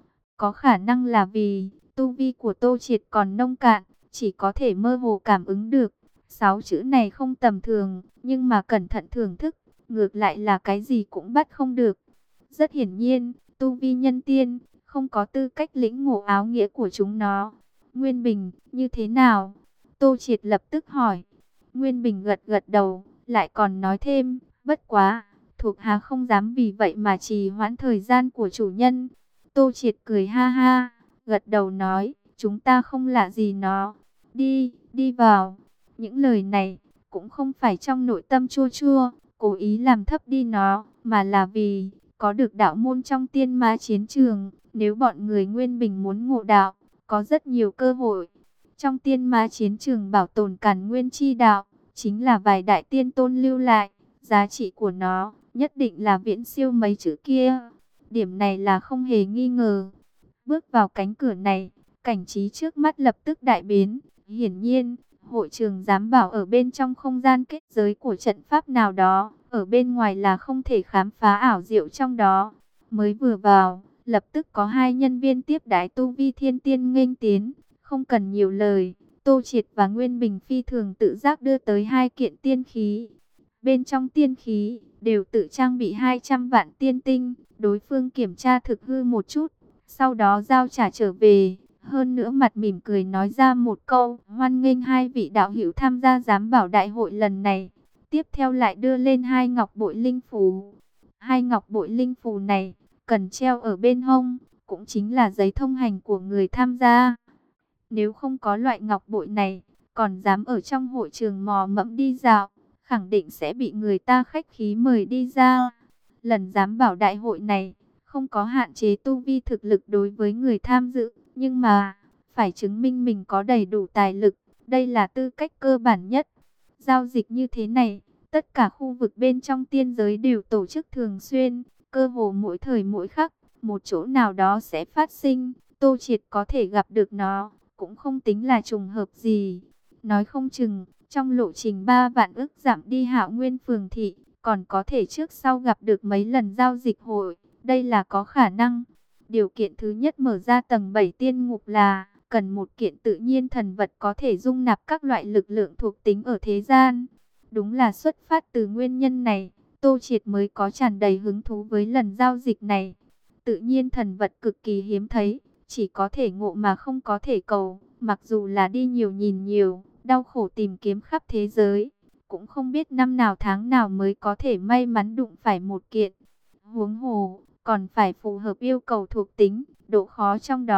Có khả năng là vì tu vi của Tô Triệt còn nông cạn, chỉ có thể mơ hồ cảm ứng được. Sáu chữ này không tầm thường, nhưng mà cẩn thận thưởng thức, ngược lại là cái gì cũng bắt không được. Rất hiển nhiên, tu vi nhân tiên, không có tư cách lĩnh ngộ áo nghĩa của chúng nó. Nguyên Bình, như thế nào? Tô Triệt lập tức hỏi. Nguyên Bình gật gật đầu, lại còn nói thêm, bất quá, thuộc hạ không dám vì vậy mà trì hoãn thời gian của chủ nhân. Tô Triệt cười ha ha, gật đầu nói, chúng ta không lạ gì nó. Đi, đi vào. Những lời này, cũng không phải trong nội tâm chua chua, cố ý làm thấp đi nó, mà là vì, có được đạo môn trong tiên ma chiến trường, nếu bọn người Nguyên Bình muốn ngộ đạo, có rất nhiều cơ hội. Trong tiên ma chiến trường bảo tồn càn nguyên chi đạo, chính là vài đại tiên tôn lưu lại, giá trị của nó, nhất định là viễn siêu mấy chữ kia. Điểm này là không hề nghi ngờ. Bước vào cánh cửa này, cảnh trí trước mắt lập tức đại biến. Hiển nhiên, hội trường giám bảo ở bên trong không gian kết giới của trận pháp nào đó, ở bên ngoài là không thể khám phá ảo diệu trong đó. Mới vừa vào, lập tức có hai nhân viên tiếp đái tu vi thiên tiên nghênh tiến, không cần nhiều lời. Tô Triệt và Nguyên Bình phi thường tự giác đưa tới hai kiện tiên khí. Bên trong tiên khí, đều tự trang bị hai trăm vạn tiên tinh, đối phương kiểm tra thực hư một chút, sau đó giao trả trở về. Hơn nữa mặt mỉm cười nói ra một câu, hoan nghênh hai vị đạo hữu tham gia giám bảo đại hội lần này. Tiếp theo lại đưa lên hai ngọc bội linh phù. Hai ngọc bội linh phù này, cần treo ở bên hông, cũng chính là giấy thông hành của người tham gia. Nếu không có loại ngọc bội này, còn dám ở trong hội trường mò mẫm đi dạo, khẳng định sẽ bị người ta khách khí mời đi ra. Lần giám bảo đại hội này, không có hạn chế tu vi thực lực đối với người tham dự, nhưng mà, phải chứng minh mình có đầy đủ tài lực, đây là tư cách cơ bản nhất. Giao dịch như thế này, tất cả khu vực bên trong tiên giới đều tổ chức thường xuyên, cơ hồ mỗi thời mỗi khắc, một chỗ nào đó sẽ phát sinh, Tô Triệt có thể gặp được nó, cũng không tính là trùng hợp gì. Nói không chừng, trong lộ trình ba vạn ức giảm đi Hạo Nguyên phường thị, còn có thể trước sau gặp được mấy lần giao dịch hội, đây là có khả năng. Điều kiện thứ nhất mở ra tầng bảy tiên ngục là cần một kiện tự nhiên thần vật có thể dung nạp các loại lực lượng thuộc tính ở thế gian. Đúng là xuất phát từ nguyên nhân này, Tô Triệt mới có tràn đầy hứng thú với lần giao dịch này. Tự nhiên thần vật cực kỳ hiếm thấy, chỉ có thể ngộ mà không có thể cầu, mặc dù là đi nhiều nhìn nhiều, đau khổ tìm kiếm khắp thế giới, cũng không biết năm nào tháng nào mới có thể may mắn đụng phải một kiện. Huống hồ, còn phải phù hợp yêu cầu thuộc tính, độ khó trong đó,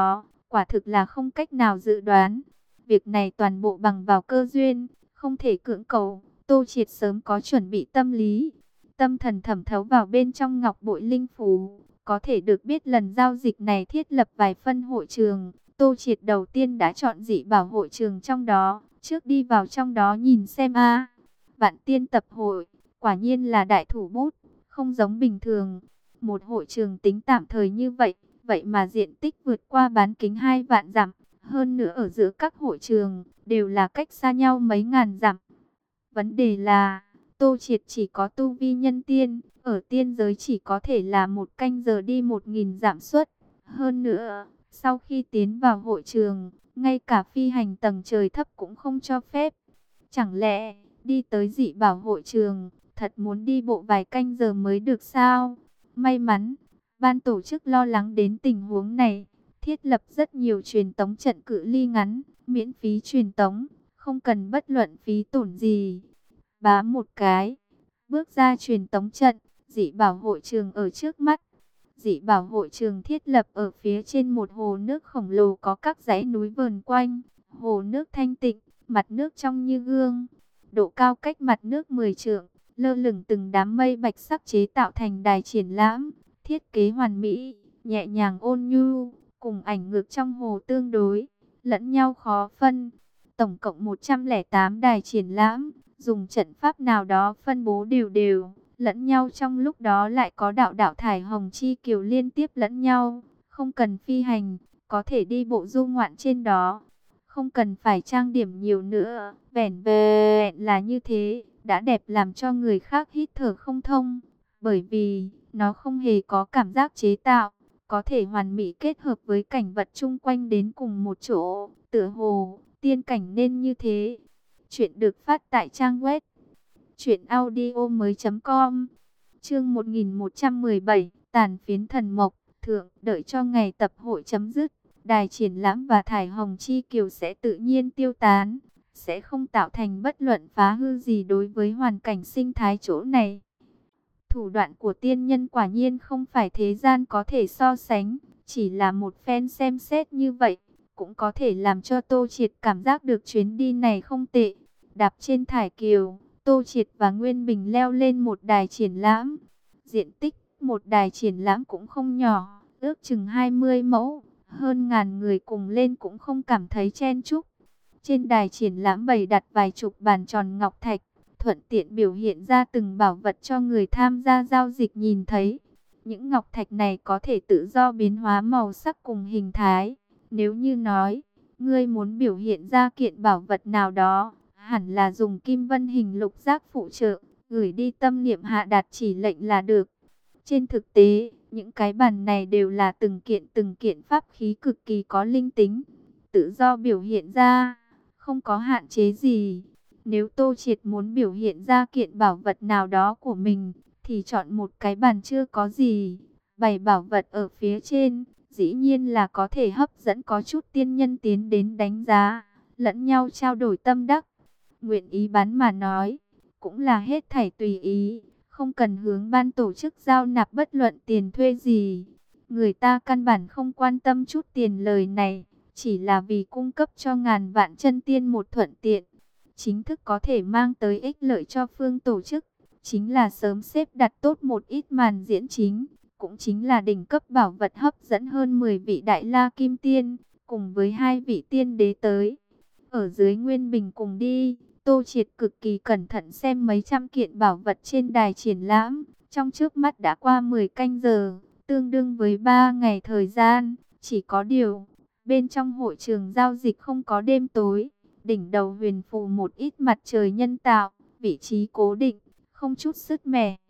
quả thực là không cách nào dự đoán. Việc này toàn bộ bằng vào cơ duyên, không thể cưỡng cầu. Tô Triệt sớm có chuẩn bị tâm lý, tâm thần thẩm thấu vào bên trong ngọc bội linh phù, có thể được biết lần giao dịch này thiết lập vài phân hội trường. Tô Triệt đầu tiên đã chọn dị bảo hội trường trong đó, trước đi vào trong đó nhìn xem a. Vạn Tiên tập hội, quả nhiên là đại thủ bút, không giống bình thường. Một hội trường tính tạm thời như vậy, vậy mà diện tích vượt qua bán kính hai vạn dặm, hơn nữa ở giữa các hội trường đều là cách xa nhau mấy ngàn dặm. Vấn đề là Tô Triệt chỉ có tu vi nhân tiên, ở tiên giới chỉ có thể là một canh giờ đi một nghìn dặm suất. Hơn nữa, sau khi tiến vào hội trường, ngay cả phi hành tầng trời thấp cũng không cho phép. Chẳng lẽ đi tới dị bảo hội trường, thật muốn đi bộ vài canh giờ mới được sao? May mắn, ban tổ chức lo lắng đến tình huống này, thiết lập rất nhiều truyền tống trận cự ly ngắn, miễn phí truyền tống, không cần bất luận phí tổn gì. Bá một cái, bước ra truyền tống trận, dị bảo hội trường ở trước mắt. Dị bảo hội trường thiết lập ở phía trên một hồ nước khổng lồ có các dãy núi vờn quanh. Hồ nước thanh tịnh, mặt nước trong như gương. Độ cao cách mặt nước mười trượng, lơ lửng từng đám mây bạch sắc chế tạo thành đài triển lãm. Thiết kế hoàn mỹ, nhẹ nhàng ôn nhu, cùng ảnh ngược trong hồ tương đối, lẫn nhau khó phân. Tổng cộng một trăm lẻ tám đài triển lãm, dùng trận pháp nào đó phân bố đều đều, lẫn nhau trong lúc đó lại có đạo đạo thải hồng chi kiều liên tiếp lẫn nhau, không cần phi hành, có thể đi bộ du ngoạn trên đó, không cần phải trang điểm nhiều nữa, vẻn vẹn là như thế, đã đẹp làm cho người khác hít thở không thông, bởi vì nó không hề có cảm giác chế tạo, có thể hoàn mỹ kết hợp với cảnh vật chung quanh đến cùng một chỗ, tựa hồ tiên cảnh nên như thế. Chuyện được phát tại trang web truyện audio mới chấm com. Chương một nghìn một trăm mười bảy, Tàn phiến thần mộc. Thượng, đợi cho ngày tập hội chấm dứt, đài triển lãm và thải hồng chi kiều sẽ tự nhiên tiêu tán, sẽ không tạo thành bất luận phá hư gì đối với hoàn cảnh sinh thái chỗ này. Thủ đoạn của tiên nhân quả nhiên không phải thế gian có thể so sánh, chỉ là một phen xem xét như vậy, cũng có thể làm cho Tô Triệt cảm giác được chuyến đi này không tệ. Đạp trên thải kiều, Tô Triệt và Nguyên Bình leo lên một đài triển lãm. Diện tích một đài triển lãm cũng không nhỏ, ước chừng hai mươi mẫu, hơn ngàn người cùng lên cũng không cảm thấy chen chúc. Trên đài triển lãm bày đặt vài chục bàn tròn ngọc thạch, thuận tiện biểu hiện ra từng bảo vật cho người tham gia giao dịch nhìn thấy. Những ngọc thạch này có thể tự do biến hóa màu sắc cùng hình thái. Nếu như nói, ngươi muốn biểu hiện ra kiện bảo vật nào đó, hẳn là dùng kim vân hình lục giác phụ trợ, gửi đi tâm niệm hạ đạt chỉ lệnh là được. Trên thực tế, những cái bàn này đều là từng kiện từng kiện pháp khí cực kỳ có linh tính, tự do biểu hiện ra, không có hạn chế gì. Nếu Tô Triệt muốn biểu hiện ra kiện bảo vật nào đó của mình, thì chọn một cái bàn chưa có gì, bày bảo vật ở phía trên, dĩ nhiên là có thể hấp dẫn có chút tiên nhân tiến đến đánh giá, lẫn nhau trao đổi tâm đắc. Nguyện ý bán mà nói, cũng là hết thảy tùy ý, không cần hướng ban tổ chức giao nạp bất luận tiền thuê gì. Người ta căn bản không quan tâm chút tiền lời này, chỉ là vì cung cấp cho ngàn vạn chân tiên một thuận tiện. Chính thức có thể mang tới ích lợi cho phương tổ chức, chính là sớm xếp đặt tốt một ít màn diễn chính, cũng chính là đỉnh cấp bảo vật hấp dẫn hơn mười vị đại la kim tiên, cùng với hai vị tiên đế tới. Ở dưới Nguyên Bình cùng đi, Tô Triệt cực kỳ cẩn thận xem mấy trăm kiện bảo vật trên đài triển lãm, trong trước mắt đã qua mười canh giờ, tương đương với ba ngày thời gian, chỉ có điều, bên trong hội trường giao dịch không có đêm tối, đỉnh đầu huyền phù một ít mặt trời nhân tạo, vị trí cố định, không chút sứt mẻ.